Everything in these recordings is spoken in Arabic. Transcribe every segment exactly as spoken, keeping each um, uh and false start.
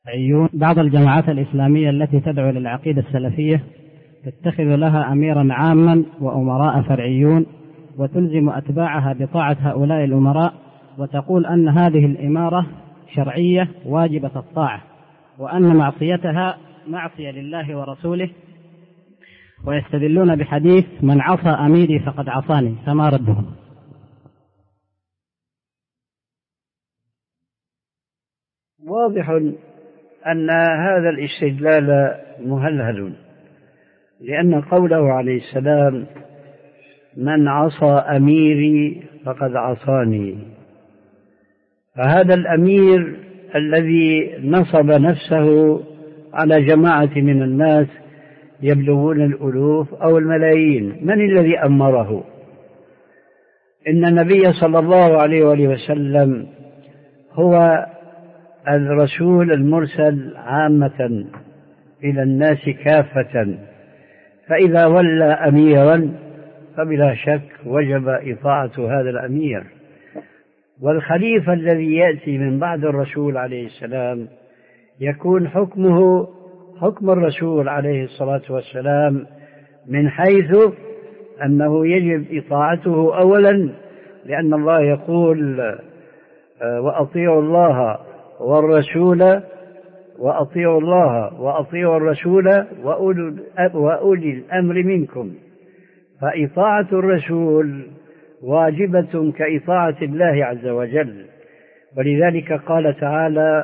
عيون. بعض الجماعات الإسلامية التي تدعو للعقيدة السلفية تتخذ لها أميرا عاما وأمراء فرعيون، وتلزم أتباعها بطاعة هؤلاء الأمراء، وتقول أن هذه الإمارة شرعية واجبة الطاعة، وأن معصيتها معصية لله ورسوله، ويستدلون بحديث من عصى أميري فقد عصاني. فما ردهم؟ واضح أن هذا الاستدلال مهلهل، لأن قوله عليه السلام من عصى أميري فقد عصاني، فهذا الأمير الذي نصب نفسه على جماعة من الناس يبلغون الألوف أو الملايين، من الذي أمره؟ إن النبي صلى الله عليه وآله وسلم هو الرسول المرسل عامة إلى الناس كافة، فإذا ولى أميرا فبلا شك وجب إطاعة هذا الأمير. والخليفة الذي يأتي من بعد الرسول عليه السلام يكون حكمه حكم الرسول عليه الصلاة والسلام، من حيث أنه يجب إطاعته أولا، لأن الله يقول وأطيعوا الله والرسول وأطيعوا الله وأطيعوا الرسول وأولي الأمر منكم، فإطاعة الرسول واجبة كإطاعة الله عز وجل. ولذلك قال تعالى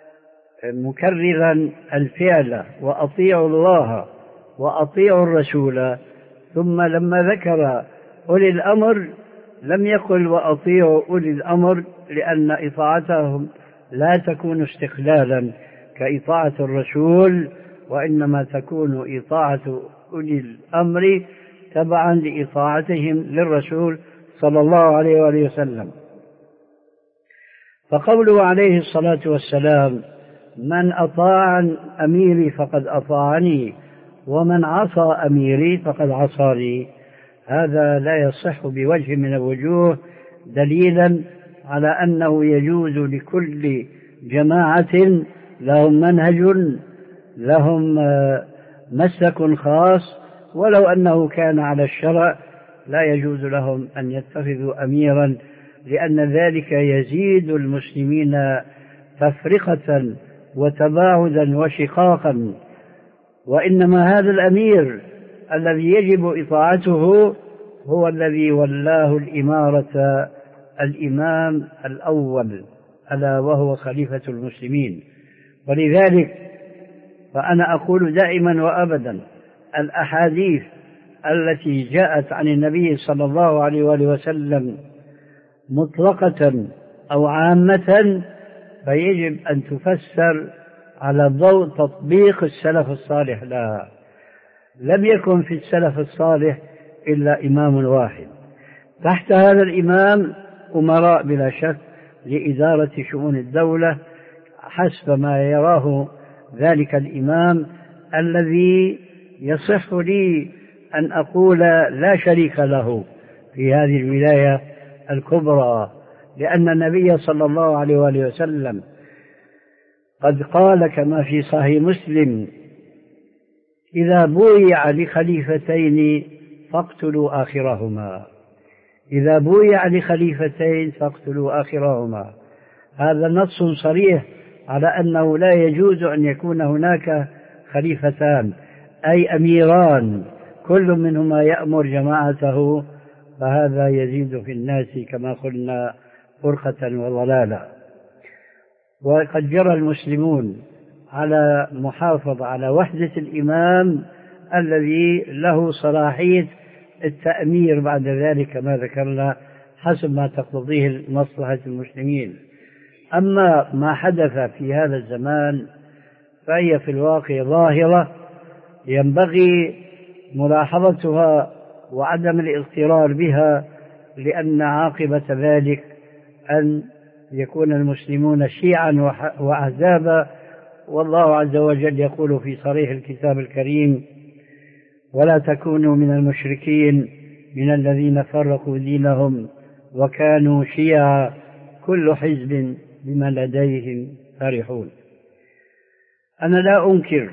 مكررا الفعل وأطيعوا الله وأطيعوا الرسول، ثم لما ذكر أولي الأمر لم يقل وأطيعوا أولي الأمر، لأن إطاعتهم لا تكون استقلالا كإطاعة الرسول، وإنما تكون إطاعة أولي الأمر تبعا لإطاعتهم للرسول صلى الله عليه وآله وسلم. فقوله عليه الصلاة والسلام من أطاع أميري فقد أطاعني ومن عصى أميري فقد عصاني، هذا لا يصح بوجه من الوجوه دليلا على أنه يجوز لكل جماعة لهم منهج لهم مسلك خاص، ولو أنه كان على الشرع لا يجوز لهم أن يتخذوا أميرا، لأن ذلك يزيد المسلمين تفرقة وتباعدا وشقاقا. وإنما هذا الأمير الذي يجب إطاعته هو الذي ولاه الإمارة الإمام الأول، ألا وهو خليفة المسلمين. ولذلك فأنا أقول دائما وأبدا الأحاديث التي جاءت عن النبي صلى الله عليه وآله وسلم مطلقة أو عامة فيجب أن تفسر على ضوء تطبيق السلف الصالح لها. لم يكن في السلف الصالح إلا إمام واحد، تحت هذا الإمام أمراء بلا شك لإدارة شؤون الدولة حسب ما يراه ذلك الإمام، الذي يصح لي أن أقول لا شريك له في هذه الولاية الكبرى، لأن النبي صلى الله عليه وآله وسلم قد قال كما في صحيح مسلم إذا بويع لخليفتين فاقتلوا آخرهما، إذا بويع لخليفتين فاقتلوا آخرهما. هذا نص صريح على أنه لا يجوز أن يكون هناك خليفتان، أي أميران كل منهما يأمر جماعته، فهذا يزيد في الناس كما قلنا فرقة وضلالة. وقد جرى المسلمون على محافظة على وحدة الإمام الذي له صلاحية التأمير بعد ذلك ما ذكرنا حسب ما تقتضيه مصلحة المسلمين. أما ما حدث في هذا الزمان فهي في الواقع ظاهرة ينبغي ملاحظتها وعدم الاغترار بها، لأن عاقبة ذلك أن يكون المسلمون شيعا وأحزابا. والله عز وجل يقول في صريح الكتاب الكريم ولا تكونوا من المشركين من الذين فرقوا دينهم وكانوا شيعا كل حزب بما لديهم فرحون. أنا لا أنكر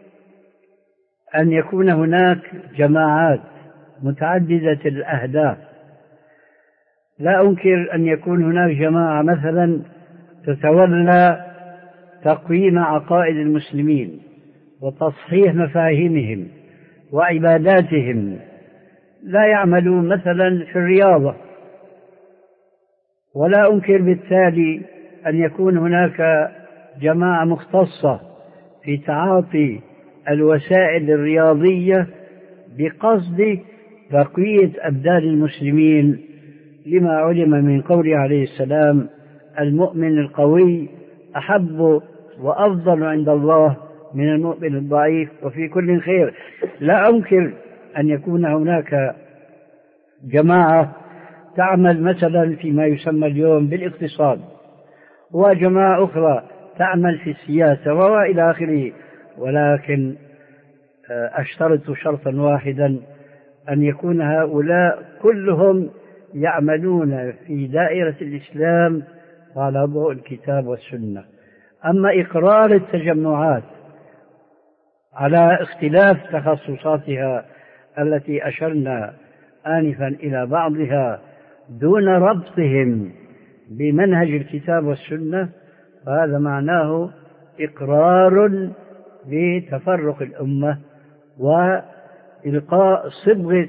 أن يكون هناك جماعات متعددة الأهداف، لا أنكر أن يكون هناك جماعة مثلا تتولى تقويم عقائد المسلمين وتصحيح مفاهيمهم وعباداتهم، لا يعملون مثلا في الرياضة، ولا أنكر بالتالي أن يكون هناك جماعة مختصة في تعاطي الوسائل الرياضية بقصد تقوية أبدان المسلمين، لما علم من قوله عليه السلام: المؤمن القوي أحب وأفضل عند الله من المؤمن الضعيف وفي كل خير. لا أنكر أن يكون هناك جماعة تعمل مثلا فيما يسمى اليوم بالاقتصاد، وجماعة أخرى تعمل في السياسة وإلى آخره، ولكن أشترط شرطا واحدا: أن يكون هؤلاء كلهم يعملون في دائرة الإسلام على ضوء الكتاب والسنة. أما إقرار التجمعات على اختلاف تخصصاتها التي أشرنا آنفا إلى بعضها دون ربطهم بمنهج الكتاب والسنة، فهذا معناه إقرار بتفرق الأمة وإلقاء صبغة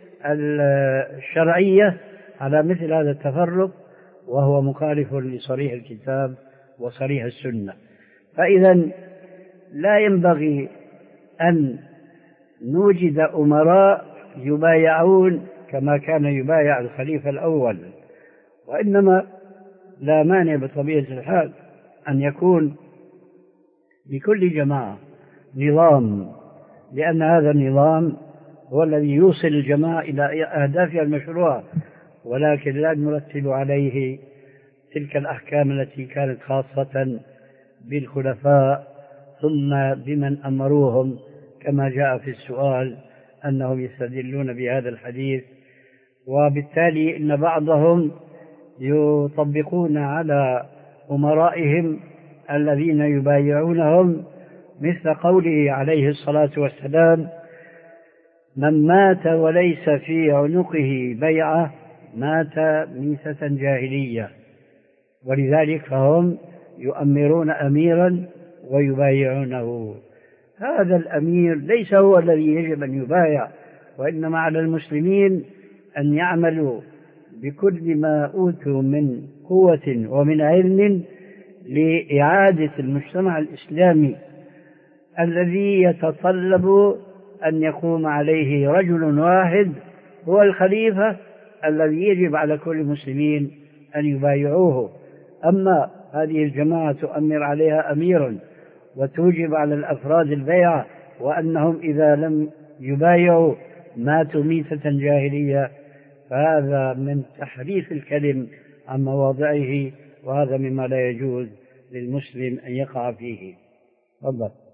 الشرعية على مثل هذا التفرق، وهو مخالف لصريح الكتاب وصريح السنة. فإذا لا ينبغي أن نوجد أمراء يبايعون كما كان يبايع الخليفة الأول، وإنما لا مانع بطبيعة الحال أن يكون لكل جماعة نظام، لأن هذا النظام هو الذي يوصل الجماعة إلى أهدافها المشروعة، ولكن لا نرتب عليه تلك الأحكام التي كانت خاصة بالخلفاء ثم بمن أمروهم، كما جاء في السؤال أنهم يستدلون بهذا الحديث، وبالتالي إن بعضهم يطبقون على أمرائهم الذين يبايعونهم مثل قوله عليه الصلاة والسلام: من مات وليس في عنقه بيعة مات ميتة جاهلية. ولذلك فهم يؤمرون أميرا ويبايعونه. هذا الأمير ليس هو الذي يجب أن يبايع، وإنما على المسلمين أن يعملوا بكل ما أوتوا من قوة ومن علم لإعادة المجتمع الإسلامي الذي يتطلب أن يقوم عليه رجل واحد هو الخليفة الذي يجب على كل المسلمين أن يبايعوه. أما هذه الجماعة تؤمر عليها أميرا وتوجب على الأفراد البيعة، وأنهم إذا لم يبايعوا ماتوا ميتة جاهلية، فهذا من تحريف الكلم عن مواضعه، وهذا مما لا يجوز للمسلم أن يقع فيه. تفضل.